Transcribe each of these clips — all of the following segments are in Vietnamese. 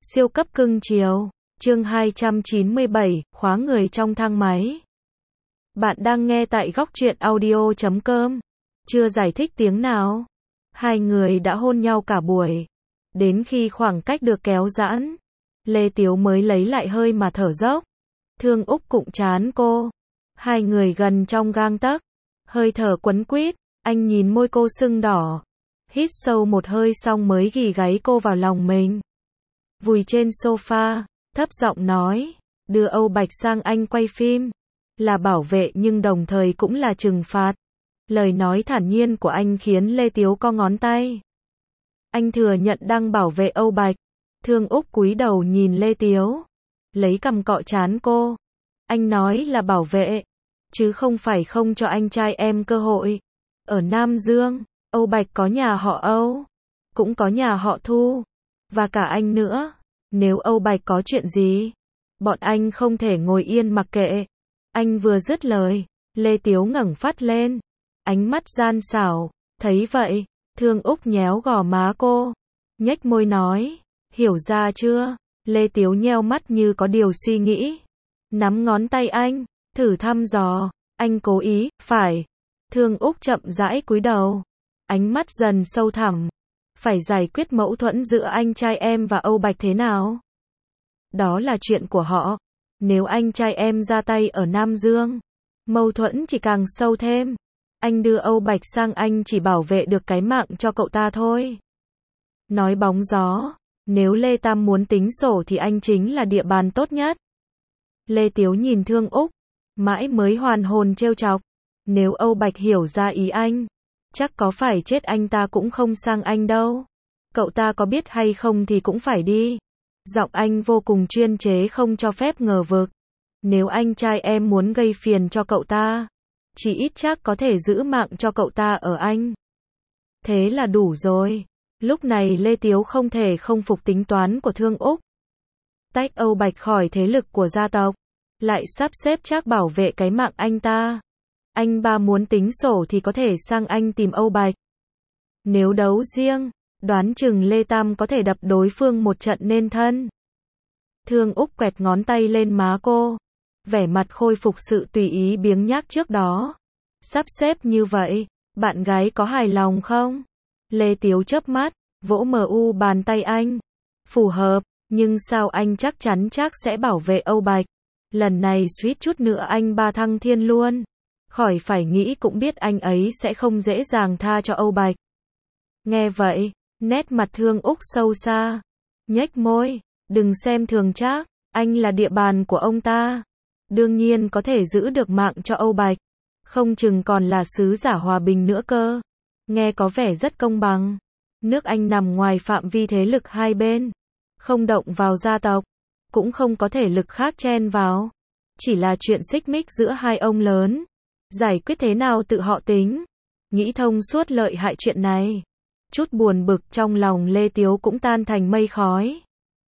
Siêu cấp cưng chiều. Chương 297, khóa người trong thang máy. Bạn đang nghe tại góc truyện audio.com. Chưa giải thích tiếng nào. Hai người đã hôn nhau cả buổi. Đến khi khoảng cách được kéo giãn, Lê Tiếu mới lấy lại hơi mà thở dốc. Thương Úc cụng trán cô. Hai người gần trong gang tấc. Hơi thở quấn quýt, anh nhìn môi cô sưng đỏ. Hít sâu một hơi xong mới ghì gáy cô vào lòng mình. Vùi trên sofa, thấp giọng nói, đưa Âu Bạch sang anh quay phim. Là bảo vệ nhưng đồng thời cũng là trừng phạt. Lời nói thản nhiên của anh khiến Lê Tiếu co ngón tay. Anh thừa nhận đang bảo vệ Âu Bạch. Thương Úc cúi đầu nhìn Lê Tiếu. Lấy cằm cọ trán cô. Anh nói là bảo vệ. Chứ không phải không cho anh trai em cơ hội. Ở Nam Dương, Âu Bạch có nhà họ Âu. Cũng có nhà họ Thu. Và cả anh nữa. Nếu Âu Bạch có chuyện gì, bọn anh không thể ngồi yên mặc kệ. Anh vừa dứt lời, Lê Tiếu ngẩng phát lên. Ánh mắt gian xảo. Thấy vậy, Thương Úc nhéo gò má cô. Nhếch môi nói, hiểu ra chưa? Lê Tiếu nheo mắt như có điều suy nghĩ. Nắm ngón tay anh, thử thăm dò. Anh cố ý, phải. Thương Úc chậm rãi cúi đầu. Ánh mắt dần sâu thẳm. Phải giải quyết mâu thuẫn giữa anh trai em và Âu Bạch thế nào? Đó là chuyện của họ. Nếu anh trai em ra tay ở Nam Dương, mâu thuẫn chỉ càng sâu thêm. Anh đưa Âu Bạch sang anh chỉ bảo vệ được cái mạng cho cậu ta thôi. Nói bóng gió, nếu Lê Tam muốn tính sổ thì anh chính là địa bàn tốt nhất. Lê Tiếu nhìn Thương Úc, mãi mới hoàn hồn trêu chọc. Nếu Âu Bạch hiểu ra ý anh, chắc có phải chết anh ta cũng không sang anh đâu. Cậu ta có biết hay không thì cũng phải đi. Giọng anh vô cùng chuyên chế không cho phép ngờ vực. Nếu anh trai em muốn gây phiền cho cậu ta, chỉ ít chắc có thể giữ mạng cho cậu ta ở anh. Thế là đủ rồi. Lúc này Lê Tiếu không thể không phục tính toán của Thương Úc. Tách Âu Bạch khỏi thế lực của gia tộc, lại sắp xếp chắc bảo vệ cái mạng anh ta. Anh ba muốn tính sổ thì có thể sang anh tìm Âu Bạch. Nếu đấu riêng, đoán chừng Lê Tam có thể đập đối phương một trận nên thân. Thương Úc quẹt ngón tay lên má cô. Vẻ mặt khôi phục sự tùy ý biếng nhác trước đó. Sắp xếp như vậy, bạn gái có hài lòng không? Lê Tiếu chớp mắt, vỗ mu bàn tay anh. Phù hợp, nhưng sao anh chắc chắn sẽ bảo vệ Âu Bạch? Lần này suýt chút nữa anh ba thăng thiên luôn. Khỏi phải nghĩ cũng biết anh ấy sẽ không dễ dàng tha cho Âu Bạch. Nghe vậy, nét mặt Thương Úc sâu xa. Nhếch môi, đừng xem thường Trác, anh là địa bàn của ông ta. Đương nhiên có thể giữ được mạng cho Âu Bạch. Không chừng còn là sứ giả hòa bình nữa cơ. Nghe có vẻ rất công bằng. Nước Anh nằm ngoài phạm vi thế lực hai bên. Không động vào gia tộc. Cũng không có thể lực khác chen vào. Chỉ là chuyện xích mích giữa hai ông lớn. Giải quyết thế nào tự họ tính. Nghĩ thông suốt lợi hại chuyện này. Chút buồn bực trong lòng Lê Tiếu cũng tan thành mây khói.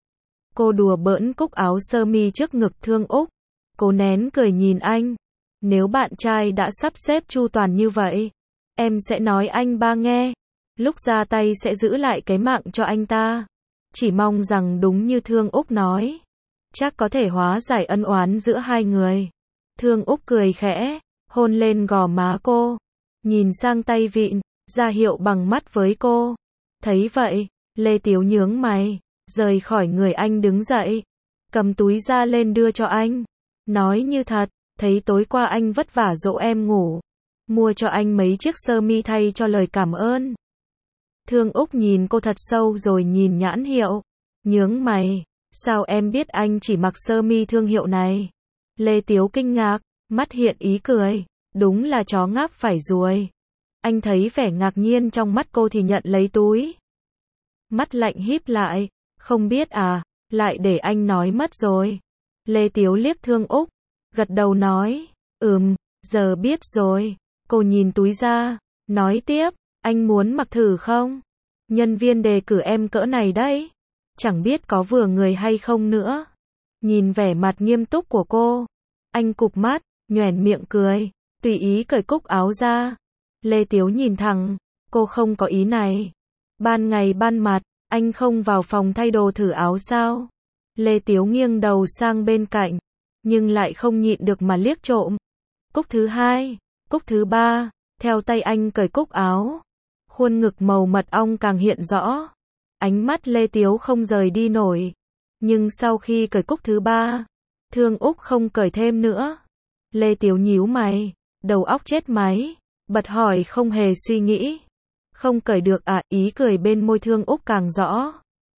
Cô đùa bỡn cúc áo sơ mi trước ngực Thương Úc. Cô nén cười nhìn anh. Nếu bạn trai đã sắp xếp chu toàn như vậy, em sẽ nói anh ba nghe. Lúc ra tay sẽ giữ lại cái mạng cho anh ta. Chỉ mong rằng đúng như Thương Úc nói. Chắc có thể hóa giải ân oán giữa hai người. Thương Úc cười khẽ, hôn lên gò má cô. Nhìn sang tay vịn, ra hiệu bằng mắt với cô. Thấy vậy, Lê Tiếu nhướng mày, rời khỏi người anh đứng dậy. Cầm túi ra lên đưa cho anh. Nói như thật, thấy tối qua anh vất vả dỗ em ngủ. Mua cho anh mấy chiếc sơ mi thay cho lời cảm ơn. Thương Úc nhìn cô thật sâu rồi nhìn nhãn hiệu. Nhướng mày, sao em biết anh chỉ mặc sơ mi thương hiệu này? Lê Tiếu kinh ngạc, mắt hiện ý cười. Đúng là chó ngáp phải ruồi. Anh thấy vẻ ngạc nhiên trong mắt cô thì nhận lấy túi. Mắt lạnh híp lại. Không biết à, lại để anh nói mất rồi. Lê Tiếu liếc Thương Úc, gật đầu nói, giờ biết rồi. Cô nhìn túi ra, nói tiếp, anh muốn mặc thử không? Nhân viên đề cử em cỡ này đấy. Chẳng biết có vừa người hay không nữa. Nhìn vẻ mặt nghiêm túc của cô, anh cụp mắt, nhoẻn miệng cười, tùy ý cởi cúc áo ra. Lê Tiếu nhìn thẳng, cô không có ý này. Ban ngày ban mặt, Anh không vào phòng thay đồ thử áo sao? Lê Tiếu nghiêng đầu sang bên cạnh, nhưng lại không nhịn được mà liếc trộm. Cúc thứ hai, cúc thứ ba, theo tay anh cởi cúc áo. Khuôn ngực màu mật ong càng hiện rõ. Ánh mắt Lê Tiếu không rời đi nổi. Nhưng sau khi cởi cúc thứ ba, Thương Úc không cởi thêm nữa. Lê Tiếu nhíu mày, đầu óc chết máy, bật hỏi không hề suy nghĩ. Không cởi được à? Ý cười bên môi Thương Úc càng rõ.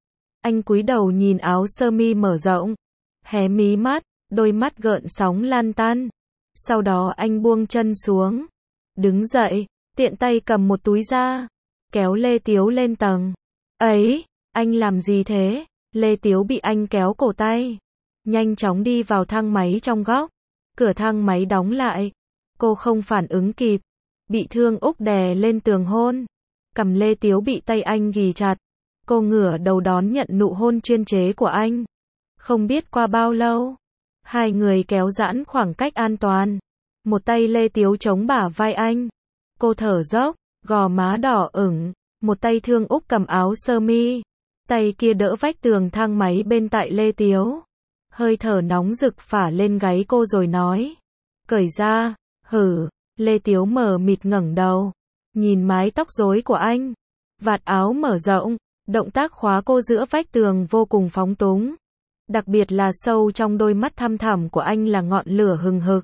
Anh cúi đầu nhìn áo sơ mi mở rộng, hé mí mắt, đôi mắt gợn sóng lan tan. Sau đó anh buông chân xuống, đứng dậy, tiện tay cầm một túi ra, kéo Lê Tiếu lên tầng. Ấy, anh làm gì thế? Lê Tiếu bị anh kéo cổ tay, nhanh chóng đi vào thang máy trong góc. Cửa thang máy đóng lại, cô không phản ứng kịp, bị Thương Úc đè lên tường hôn. Cằm Lê Tiếu bị tay anh ghì chặt, cô ngửa đầu đón nhận nụ hôn chuyên chế của anh. Không biết qua bao lâu, hai người kéo giãn khoảng cách an toàn. Một tay Lê Tiếu chống bả vai anh, cô thở dốc, gò má đỏ ửng. Một tay Thương Úc cầm áo sơ mi, tay kia đỡ vách tường thang máy bên tại Lê Tiếu. Hơi thở nóng rực phả lên gáy cô rồi nói, cởi ra. Hử? Lê Tiếu mờ mịt ngẩng đầu, nhìn mái tóc rối của anh, vạt áo mở rộng, động tác khóa cô giữa vách tường vô cùng phóng túng. Đặc biệt là sâu trong đôi mắt thăm thẳm của anh là ngọn lửa hừng hực.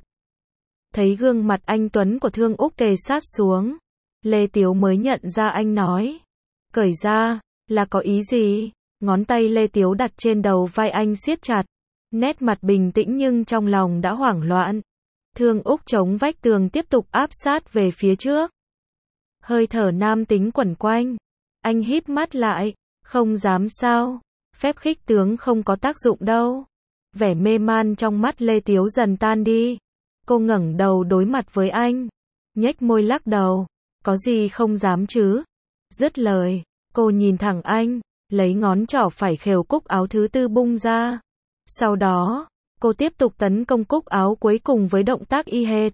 Thấy gương mặt anh tuấn của Thương Úc kề sát xuống, Lê Tiếu mới nhận ra anh nói, cởi ra, là có ý gì? Ngón tay Lê Tiếu đặt trên đầu vai anh siết chặt, nét mặt bình tĩnh nhưng trong lòng đã hoảng loạn. Thương Úc chống vách tường tiếp tục áp sát về phía trước. Hơi thở nam tính quẩn quanh, anh híp mắt lại, không dám sao, phép khích tướng không có tác dụng đâu. Vẻ mê man trong mắt Lê Tiếu dần tan đi. Cô ngẩng đầu đối mặt với anh, nhếch môi lắc đầu, có gì không dám chứ? Dứt lời, cô nhìn thẳng anh, lấy ngón trỏ phải khều cúc áo thứ tư bung ra. Sau đó, cô tiếp tục tấn công cúc áo cuối cùng với động tác y hệt.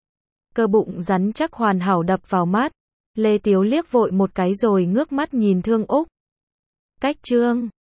Cơ bụng rắn chắc hoàn hảo đập vào mắt. Lê Tiếu liếc vội một cái rồi ngước mắt nhìn Thương Úc. Cách chương